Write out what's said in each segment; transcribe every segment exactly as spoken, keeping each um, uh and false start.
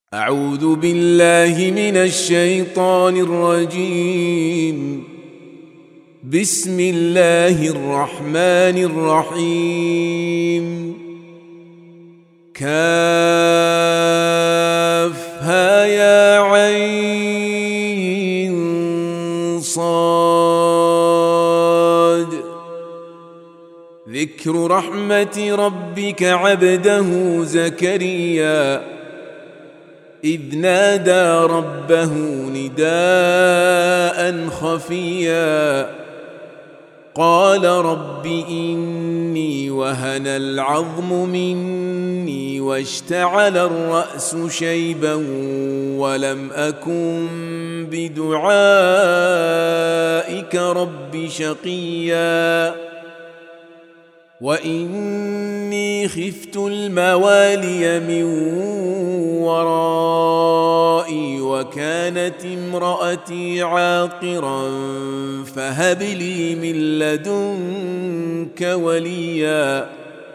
أعوذ بالله من الشيطان الرجيم. بسم الله الرحمن الرحيم. كافها يا عين صاد. ذكر رحمة ربك عبده زكريا إذ نادى ربه نداء خفيا قال رب إني وهن العظم مني واشتعل الرأس شيبا ولم أكن بدعائك رب شقيا وإني خفت الموالي من ورائي وكانت امرأتي عاقرا فهب لي من لدنك وليا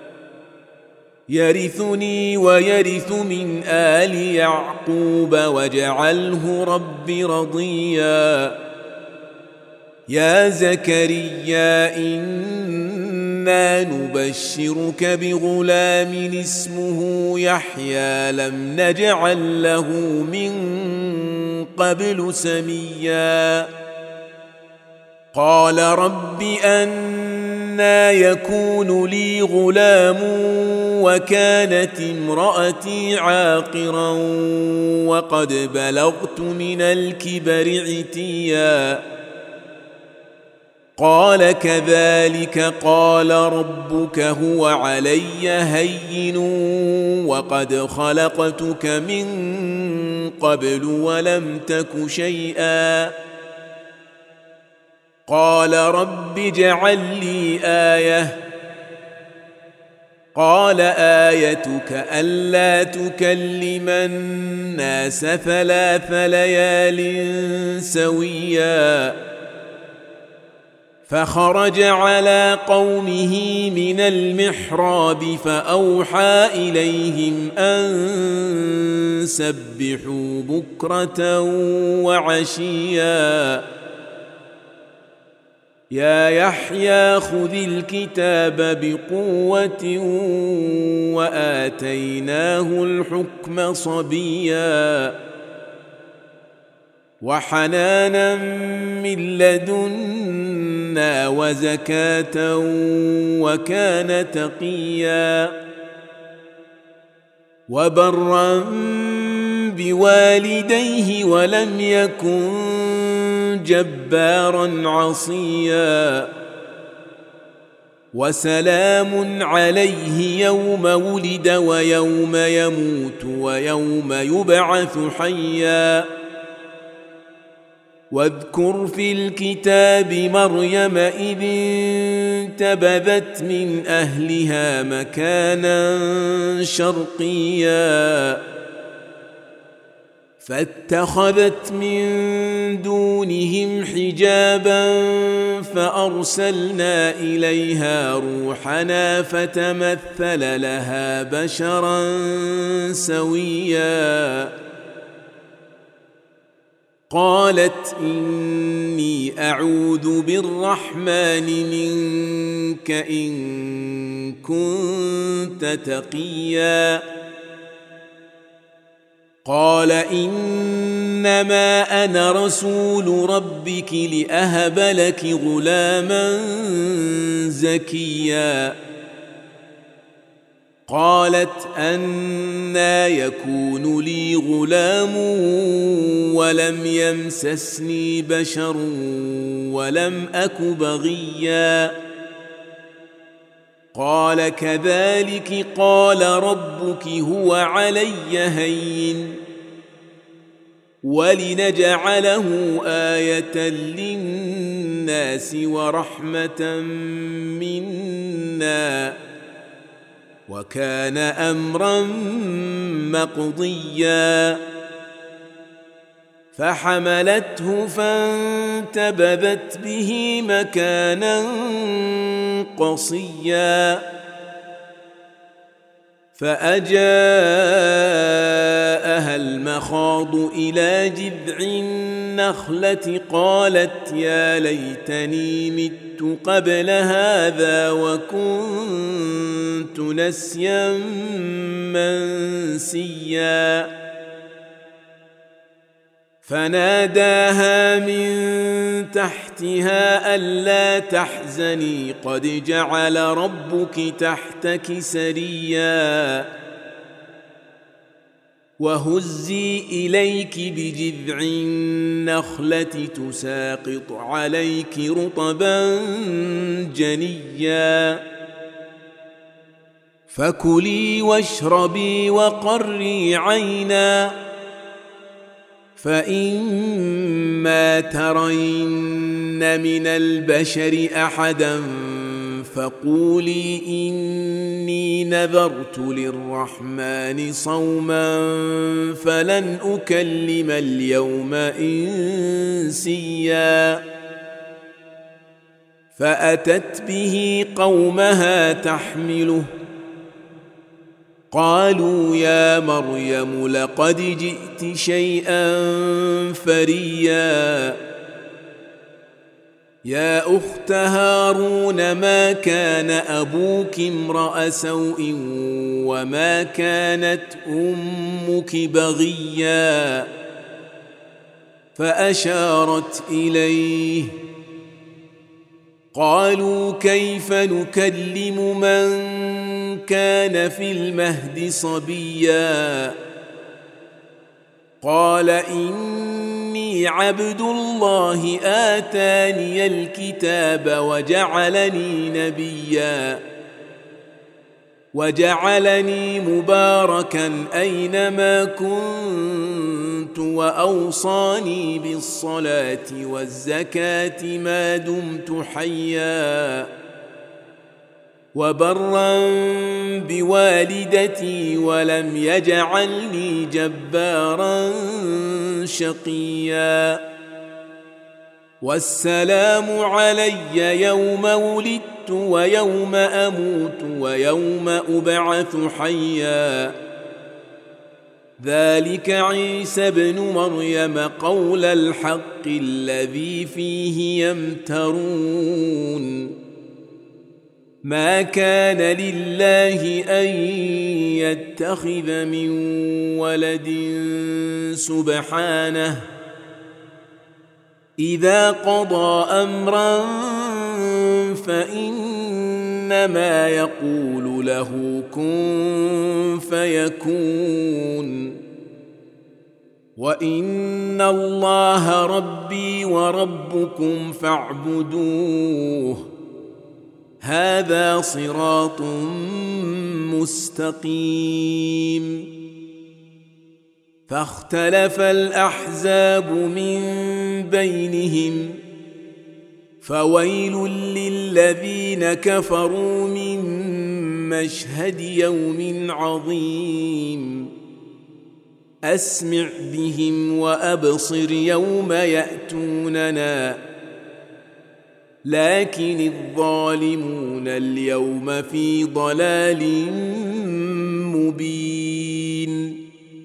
يرثني ويرث من آل يعقوب واجعله رب رضيا. يا زكريا إنا نبشرك بغلام اسمه يحيى لم نجعل له من قبل سميا قال رب أنى يكون لي غلام وكانت امرأتي عاقرا وقد بلغت من الكبر عتيا قال كذلك قال ربك هو علي هين وقد خلقتك من قبل ولم تك شيئا قال رب اجعل لي آية قال آيتك ألا تكلم الناس ثلاث ليال سويا فخرج على قومه من المحراب فأوحى إليهم أن سبحوا بكرة وعشيا يا يحيى خذ الكتاب بقوة وآتيناه الحكم صبيا وحنانا من لدنا وزكاة وكان تقيا وبرا بوالديه ولم يكن جبارا عصيا وسلام عليه يوم ولد ويوم يموت ويوم يبعث حيا واذكر في الكتاب مريم إذ انتبذت من أهلها مكانا شرقيا فاتخذت من دونهم حجابا فأرسلنا إليها روحنا فتمثل لها بشرا سويا قالت إني أعوذ بالرحمن منك إن كنت تقيا قال إنما أنا رسول ربك لأهب لك غلاما زكيا قالت أنى يكون لي غلام ولم يمسسني بشر ولم أك بغيا قال كذلك قال ربك هو علي هين ولنجعله آية للناس ورحمة منا وكان أمرا مقضيا فحملته فانتبذت به مكانا قصيا فأجاءها المخاض مخاض إلى جذع النخلة قالت يا ليتني مت قبل هذا وكنت نسيا منسيا فناداها من تحتها ألا تحزني قد جعل ربك تحتك سريا وهزي إليك بجذع النخلة تساقط عليك رطبا جنيا فكلي واشربي وقري عينا فإما ترين من البشر أحدا فقولي إني نذرت للرحمن صوما فلن أكلم اليوم إنسيا فأتت به قومها تحمله قالوا يا مريم لقد جئت شيئا فريا يا أخت هارون ما كان أبوك امرأ سوء وما كانت أمك بغيا فأشارت إليه قالوا كيف نكلم من كان في المهد صبيا قال إني عبد الله آتاني الكتاب وجعلني نبيا وجعلني مباركا أينما كنت وأوصاني بالصلاة والزكاة ما دمت حيا وبرا بوالدتي ولم يجعلني جبارا شقيا والسلام علي يوم ولدت ويوم أموت ويوم أبعث حيا ذلك عيسى ابن مريم قول الحق الذي فيه يمترون ما كان لله أن يتخذ من ولد سبحانه إذا قضى أمرا فإنما يقول له كن فيكون وإن الله ربي وربكم فاعبدوه هذا صراط مستقيم فاختلف الأحزاب من بينهم فويل للذين كفروا من مشهد يوم عظيم أسمع بهم وأبصر يوم يأتوننا لكن الظالمون اليوم في ضلال مبين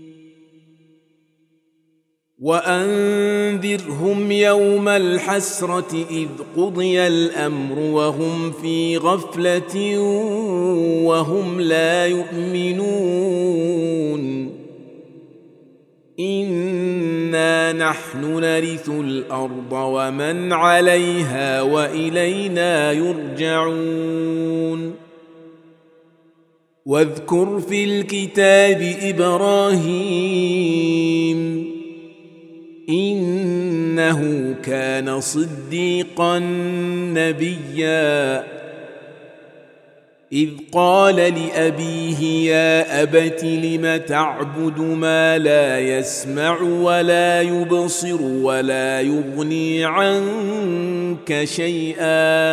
وأنذرهم يوم الحسرة إذ قضي الأمر وهم في غفلة وهم لا يؤمنون إنا نحن نرث الأرض ومن عليها وإلينا يرجعون واذكر في الكتاب إبراهيم إنه كان صديقا نبيا إذ قال لأبيه يا أبت لم تعبد ما لا يسمع ولا يبصر ولا يغني عنك شيئا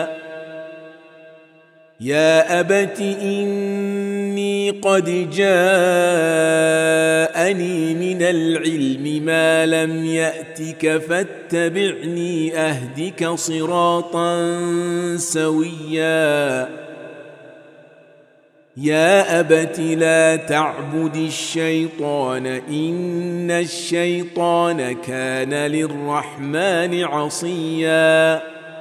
يا أبت إني قد جاءني من العلم ما لم يأتك فاتبعني أهدك صراطا سويا يا أبت لا تعبد الشيطان إن الشيطان كان للرحمن عصيا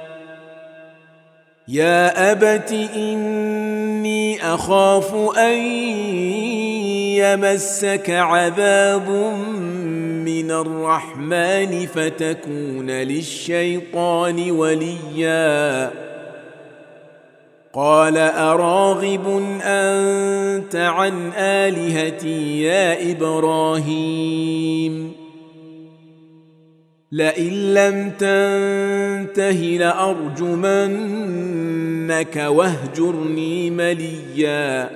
يا أبت إني أخاف أن يمسك عذاب من الرحمن فتكون للشيطان وليا قال أراغب أنت عن آلهتي يا إبراهيم لئن لم تنته لأرجمنك واهجرني مليا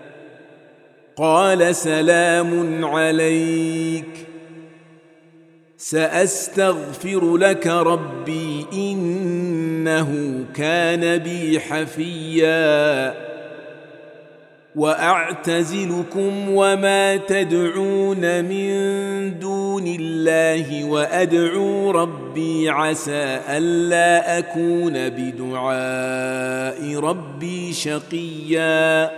قال سلام عليك سأستغفر لك ربي إنه كان بي حفيا وأعتزلكم وما تدعون من دون الله وأدعو ربي عسى ألا أكون بدعاء ربي شقيا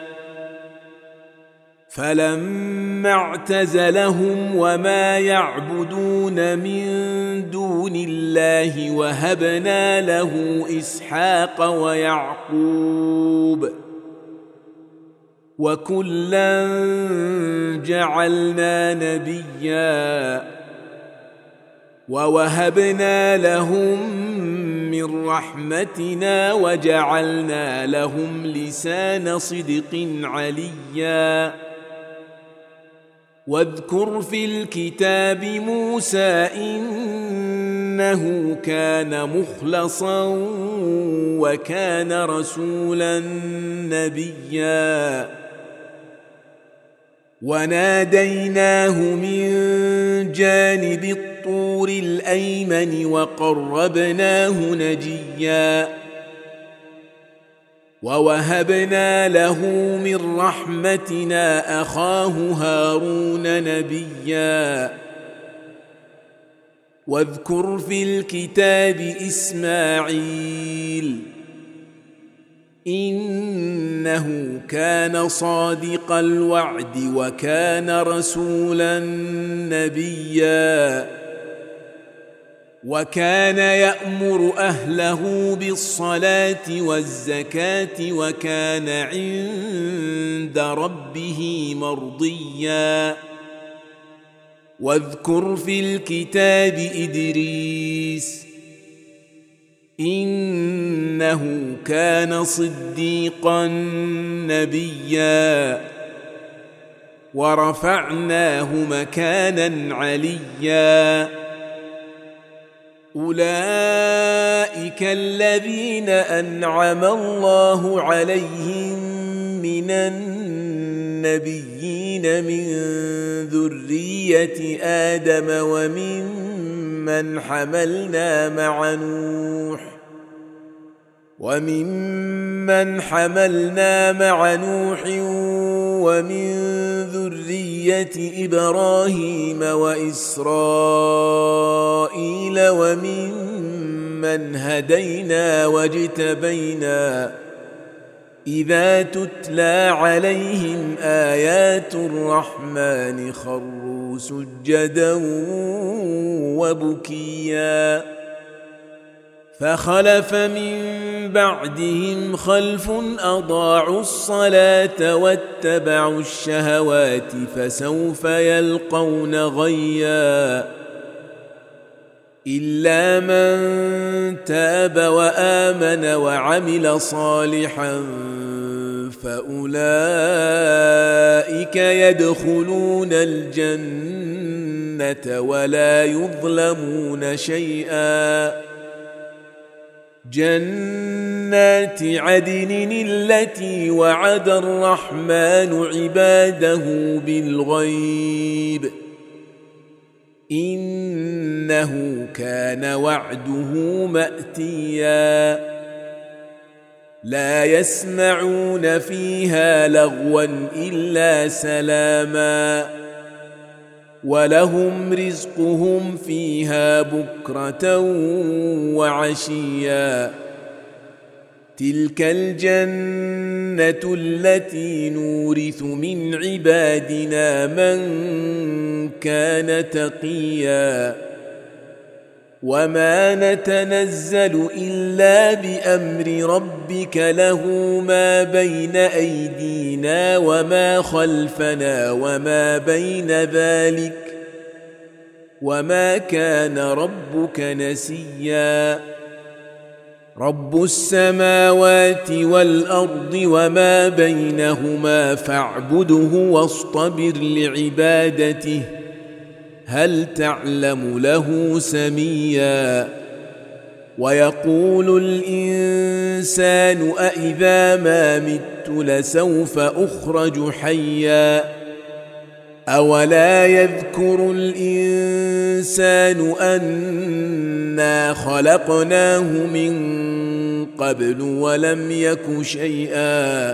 فلما اعتزلهم وما يعبدون من دون الله وهبنا له إسحاق ويعقوب وكلا جعلنا نبيا ووهبنا لهم من رحمتنا وجعلنا لهم لسان صدق عليا واذكر في الكتاب موسى إنه كان مخلصا وكان رسولا نبيا وناديناه من جانب الطور الأيمن وقربناه نجيا ووهبنا له من رحمتنا أخاه هارون نبيا واذكر في الكتاب إسماعيل إنه كان صادق الوعد وكان رسولا نبيا وكان يأمر أهله بالصلاة والزكاة وكان عند ربه مرضيا واذكر في الكتاب إدريس إنه كان صديقا نبيا ورفعناه مكانا عليا أولئك الذين أنعم الله عليهم من النبيين من ذرية آدم وممن حملنا مع نوح وممن حملنا مع نوح ومن ذرية إبراهيم وإسرائيل وممن هدينا واجتبينا إذا تتلى عليهم آيات الرحمن خروا سجدا وبكيا فخلف من بعدهم خلف أضاعوا الصلاة واتبعوا الشهوات فسوف يلقون غيا إلا من تاب وآمن وعمل صالحا فأولئك يدخلون الجنة ولا يظلمون شيئا جنات عدن التي وعد الرحمن عباده بالغيب إنه كان وعده مأتيا لا يسمعون فيها لغوا إلا سلاما ولهم رزقهم فيها بكرة وعشيا تلك الجنة الحكمة التي نورث من عبادنا من كان تقيا وما نتنزل إلا بأمر ربك له ما بين أيدينا وما خلفنا وما بين ذلك وما كان ربك نسيا رب السماوات والأرض وما بينهما فاعبده واصطبر لعبادته هل تعلم له سميا ويقول الإنسان أإذا ما مت لسوف أخرج حيا أولا يذكر الإنسان أنا خلقناه من قبل ولم يك شيئا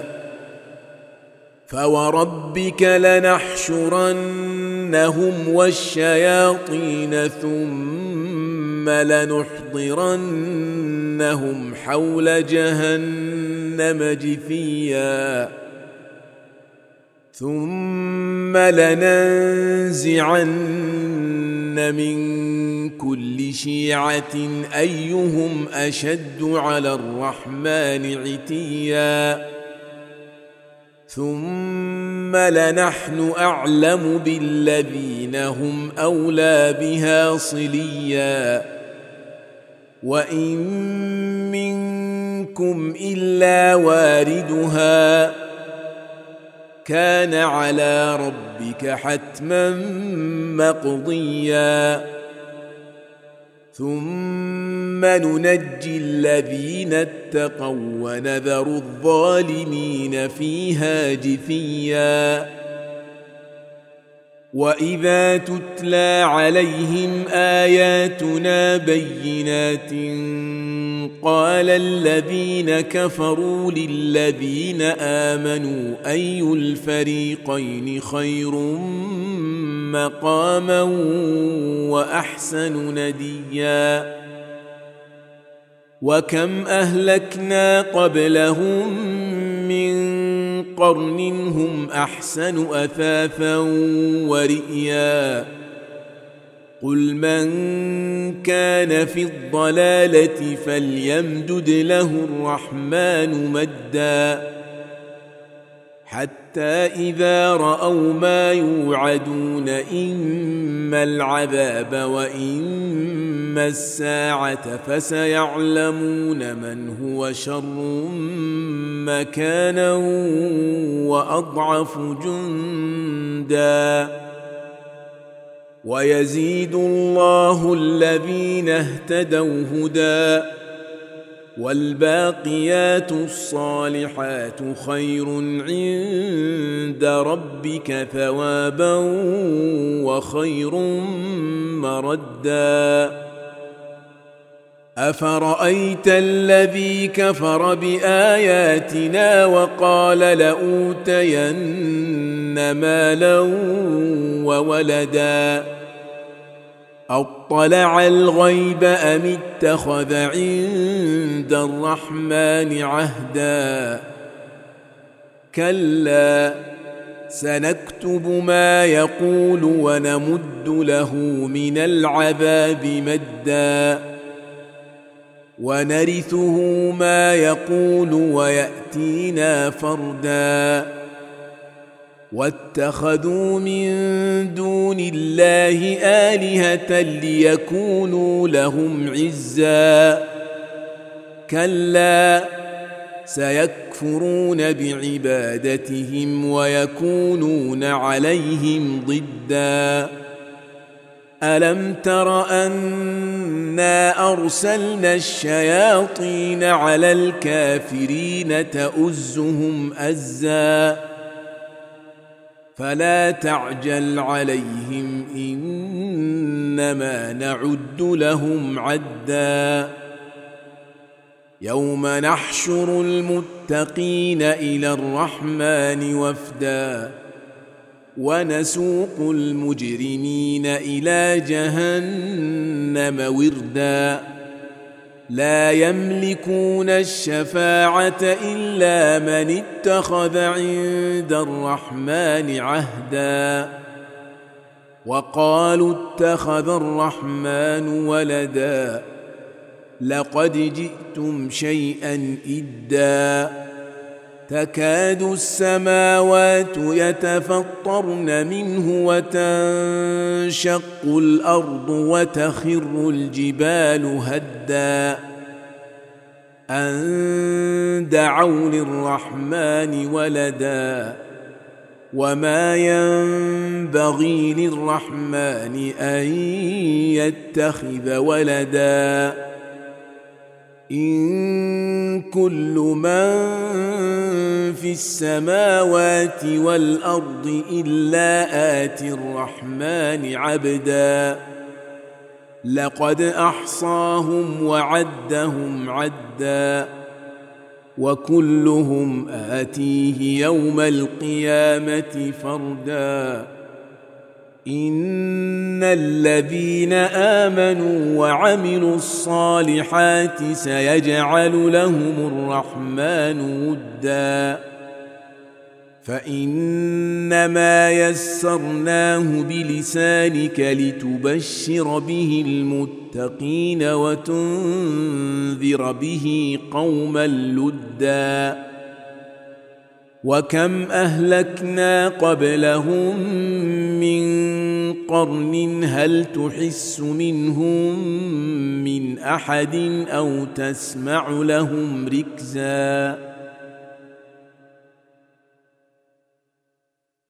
فوربك لنحشرنهم والشياطين ثم لنحضرنهم حول جهنم جثيا ثم لننزعن من كل شيعة أيهم أشد على الرحمن عتيا ثم لنحن أعلم بالذين هم أولى بها صليا وإن منكم إلا واردها كان على ربك حتما مقضيا ثم ننجي الذين اتقوا ونذر الظالمين فيها جثيا وإذا تتلى عليهم آياتنا بينات قال الذين كفروا للذين آمنوا أي الفريقين خير مقاما وأحسن نديا وكم أهلكنا قبلهم من قرن هم أحسن أثاثا ورئيا قل من كان في الضلالة فليمدد له الرحمن مدا حتى إذا رأوا ما يوعدون إما العذاب وإما الساعة فسيعلمون من هو شر مكانا وأضعف جندا ويزيد الله الذين اهتدوا هدى والباقيات الصالحات خير عند ربك ثوابا وخير مردا أفرأيت الذي كفر بآياتنا وقال لأوتين مالا وولدا أطلع الغيب أم اتخذ عند الرحمن عهدا كلا سنكتب ما يقول ونمد له من العذاب مدا ونرثه ما يقول ويأتينا فردا واتخذوا من دون الله آلهة ليكونوا لهم عزا كلا سيكفرون بعبادتهم ويكونون عليهم ضدا ألم تر أنا أرسلنا الشياطين على الكافرين تؤزهم أزا فلا تعجل عليهم إنما نعد لهم عدا يوم نحشر المتقين إلى الرحمن وفدا ونسوق المجرمين إلى جهنم وردا لا يملكون الشفاعة إلا من اتخذ عند الرحمن عهدا وقالوا اتخذ الرحمن ولدا لقد جئتم شيئا إدا تكاد السماوات يتفطرن منه وتنشق الأرض وتخر الجبال هدا أن دعوا للرحمن ولدا وما ينبغي للرحمن أن يتخذ ولدا إن كل من في السماوات والأرض إلا آتي الرحمن عبدا لقد أحصاهم وعدهم عدا وكلهم آتيه يوم القيامة فردا إن الذين آمنوا وعملوا الصالحات سيجعل لهم الرحمن ودا فإنما يسرناه بلسانك لتبشر به المتقين وتنذر به قوما لدا وكم أهلكنا قبلهم من قرن هل تحس منهم من أحد أو تسمع لهم ركزا